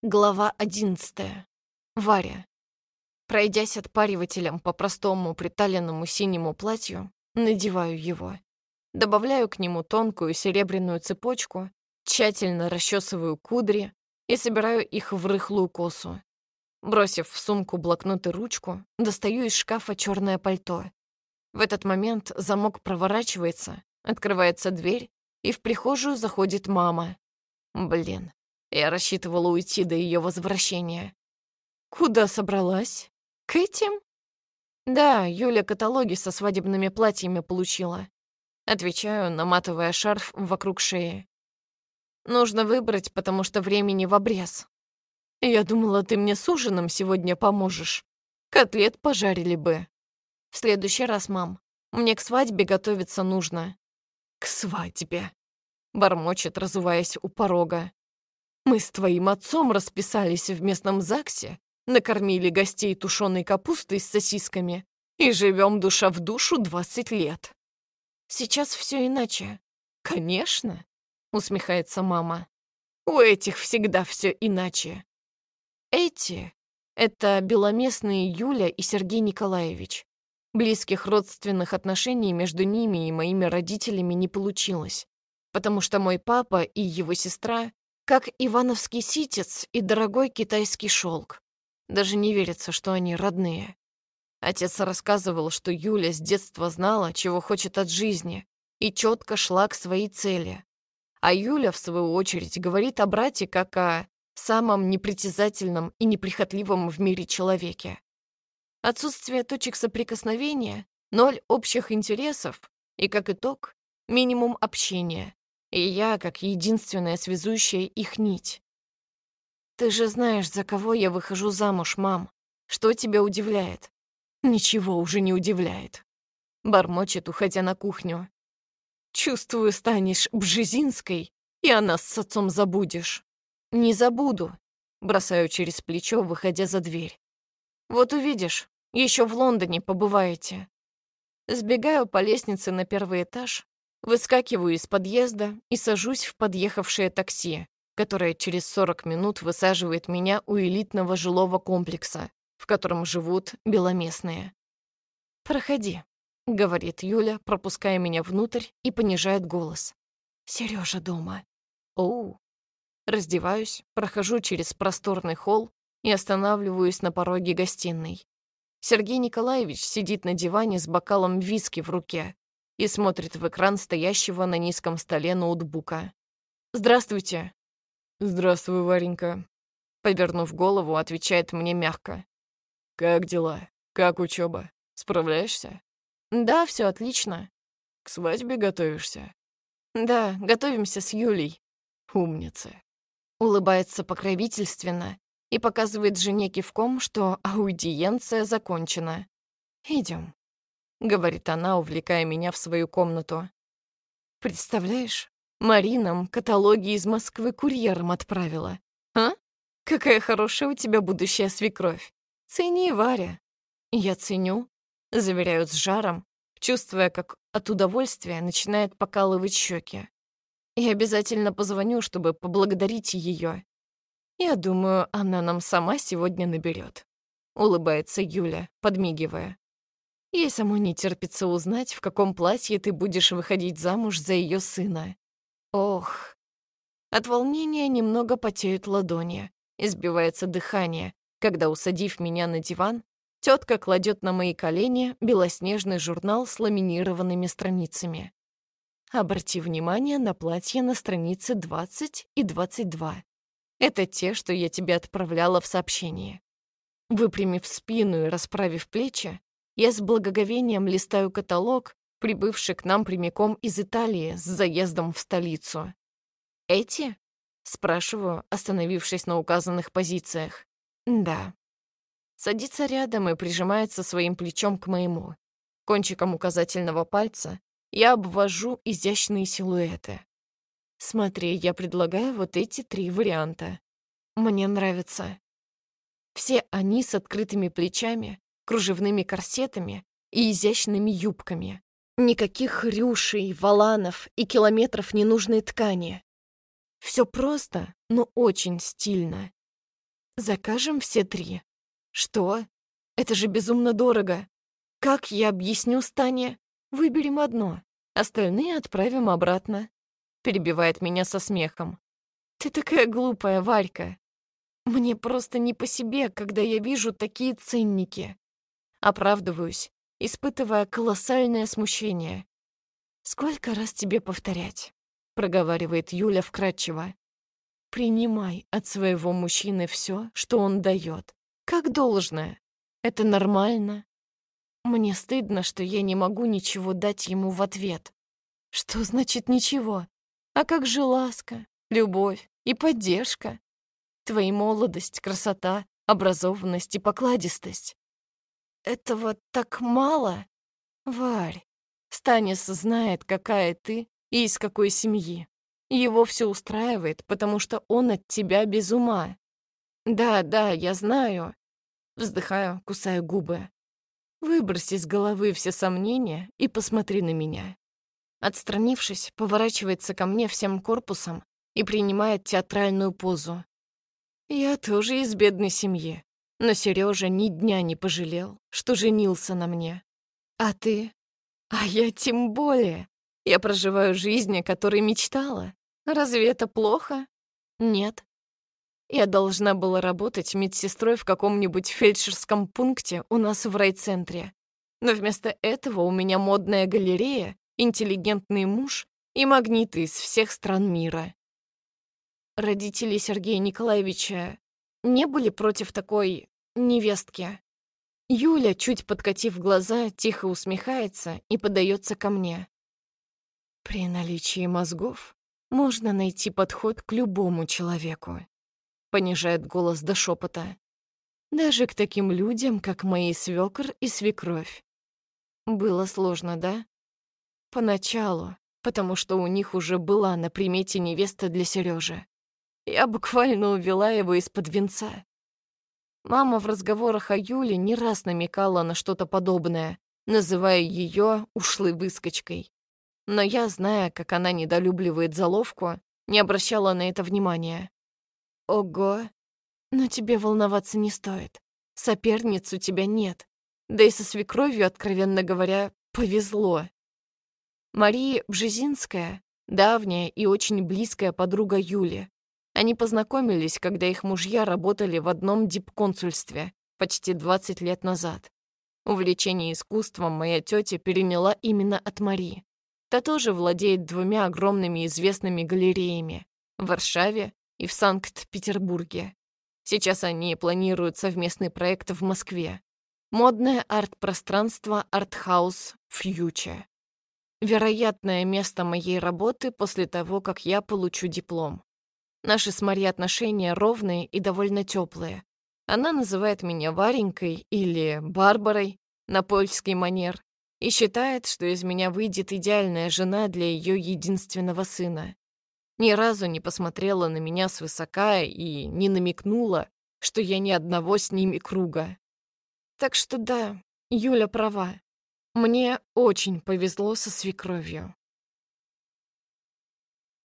Глава 11. Варя. Пройдясь отпаривателем по простому приталенному синему платью, надеваю его. Добавляю к нему тонкую серебряную цепочку, тщательно расчесываю кудри и собираю их в рыхлую косу. Бросив в сумку блокнот и ручку, достаю из шкафа черное пальто. В этот момент замок проворачивается, открывается дверь, и в прихожую заходит мама. Блин. Я рассчитывала уйти до ее возвращения. Куда собралась? К этим? Да, Юля каталоги со свадебными платьями получила. Отвечаю, наматывая шарф вокруг шеи. Нужно выбрать, потому что времени в обрез. Я думала, ты мне с ужином сегодня поможешь. Котлет пожарили бы. В следующий раз, мам. Мне к свадьбе готовиться нужно. К свадьбе. Бормочет, разуваясь у порога. Мы с твоим отцом расписались в местном ЗАГСе, накормили гостей тушеной капустой с сосисками и живем душа в душу 20 лет. Сейчас все иначе. Конечно, усмехается мама. У этих всегда все иначе. Эти — это беломестные Юля и Сергей Николаевич. Близких родственных отношений между ними и моими родителями не получилось, потому что мой папа и его сестра как ивановский ситец и дорогой китайский шелк. Даже не верится, что они родные. Отец рассказывал, что Юля с детства знала, чего хочет от жизни, и четко шла к своей цели. А Юля, в свою очередь, говорит о брате как о самом непритязательном и неприхотливом в мире человеке. Отсутствие точек соприкосновения, ноль общих интересов и, как итог, минимум общения. И я, как единственная связующая их нить. Ты же знаешь, за кого я выхожу замуж, мам. Что тебя удивляет? Ничего уже не удивляет. Бормочет, уходя на кухню. Чувствую, станешь Бжезинской, и о нас с отцом забудешь. Не забуду. Бросаю через плечо, выходя за дверь. Вот увидишь, еще в Лондоне побываете. Сбегаю по лестнице на первый этаж, выскакиваю из подъезда и сажусь в подъехавшее такси, которое через 40 минут высаживает меня у элитного жилого комплекса, в котором живут беломестные. «Проходи», — говорит Юля, пропуская меня внутрь и понижает голос. «Серёжа дома». «Оу». Раздеваюсь, прохожу через просторный холл и останавливаюсь на пороге гостиной. Сергей Николаевич сидит на диване с бокалом виски в руке и смотрит в экран стоящего на низком столе ноутбука. «Здравствуйте». «Здравствуй, Варенька», — повернув голову, отвечает мне мягко. «Как дела? Как учеба? Справляешься?» «Да, все отлично». «К свадьбе готовишься?» «Да, готовимся с Юлей». «Умница». Улыбается покровительственно и показывает жене кивком, что аудиенция закончена. «Идем», — говорит она, увлекая меня в свою комнату. «Представляешь, Маринам каталоги из Москвы курьером отправила. А? Какая хорошая у тебя будущая свекровь. Цени, Варя». «Я ценю», — заверяют с жаром, чувствуя, как от удовольствия начинает покалывать щеки. «И обязательно позвоню, чтобы поблагодарить ее. Я думаю, она нам сама сегодня наберет», — улыбается Юля, подмигивая. Ей самой не терпится узнать, в каком платье ты будешь выходить замуж за ее сына. Ох. От волнения немного потеют ладони, избивается дыхание, когда, усадив меня на диван, тетка кладет на мои колени белоснежный журнал с ламинированными страницами. Обрати внимание на платье на странице 20 и 22. Это те, что я тебе отправляла в сообщении. Выпрямив спину и расправив плечи, я с благоговением листаю каталог, прибывший к нам прямиком из Италии с заездом в столицу. «Эти?» — спрашиваю, остановившись на указанных позициях. «Да». Садится рядом и прижимается своим плечом к моему. Кончиком указательного пальца я обвожу изящные силуэты. Смотри, я предлагаю вот эти 3 варианта. Мне нравится. Все они с открытыми плечами, кружевными корсетами и изящными юбками. Никаких рюшей, воланов и километров ненужной ткани. Все просто, но очень стильно. Закажем все 3. Что? Это же безумно дорого. Как я объясню Стане? Выберем одно, остальные отправим обратно. Перебивает меня со смехом. Ты такая глупая, Варька. Мне просто не по себе, когда я вижу такие ценники. Оправдываюсь, испытывая колоссальное смущение. «Сколько раз тебе повторять?» — проговаривает Юля вкратчиво. «Принимай от своего мужчины все, что он дает, как должное. Это нормально. Мне стыдно, что я не могу ничего дать ему в ответ. Что значит ничего? А как же ласка, любовь и поддержка? Твоя молодость, красота, образованность и покладистость. Этого так мало? Варь, Станис знает, какая ты и из какой семьи. Его все устраивает, потому что он от тебя без ума. Да, я знаю. Вздыхаю, кусаю губы. Выбрось из головы все сомнения и посмотри на меня. Отстранившись, поворачивается ко мне всем корпусом и принимает театральную позу. Я тоже из бедной семьи, но Сережа ни дня не пожалел, что женился на мне. А ты? А я тем более. Я проживаю жизнь, о которой мечтала. Разве это плохо? Нет. Я должна была работать медсестрой в каком-нибудь фельдшерском пункте у нас в райцентре. Но вместо этого у меня модная галерея, интеллигентный муж и магниты из всех стран мира. Родители Сергея Николаевича не были против такой невестки. Юля, чуть подкатив глаза, тихо усмехается и подается ко мне. При наличии мозгов можно найти подход к любому человеку. Понижает голос до шепота. Даже к таким людям, как мои свекр и свекровь. Было сложно, да? Поначалу, потому что у них уже была на примете невеста для Сережи. Я буквально увела его из-под венца. Мама в разговорах о Юле не раз намекала на что-то подобное, называя ее ушлой выскочкой. Но я, зная, как она недолюбливает заловку, не обращала на это внимания. Ого, но тебе волноваться не стоит. Соперниц у тебя нет. Да и со свекровью, откровенно говоря, повезло. Мария Бжезинская — давняя и очень близкая подруга Юли. Они познакомились, когда их мужья работали в одном дипконсульстве почти 20 лет назад. Увлечение искусством моя тетя переняла именно от Марии. Та тоже владеет 2 огромными известными галереями в Варшаве и в Санкт-Петербурге. Сейчас они планируют совместный проект в Москве. Модное арт-пространство «Артхаус Фьючер». Вероятное место моей работы после того, как я получу диплом. Наши с Марией отношения ровные и довольно теплые. Она называет меня Варенькой или Барбарой на польский манер и считает, что из меня выйдет идеальная жена для ее единственного сына. Ни разу не посмотрела на меня свысока и не намекнула, что я ни одного с ними круга. Так что да, Юля права. Мне очень повезло со свекровью.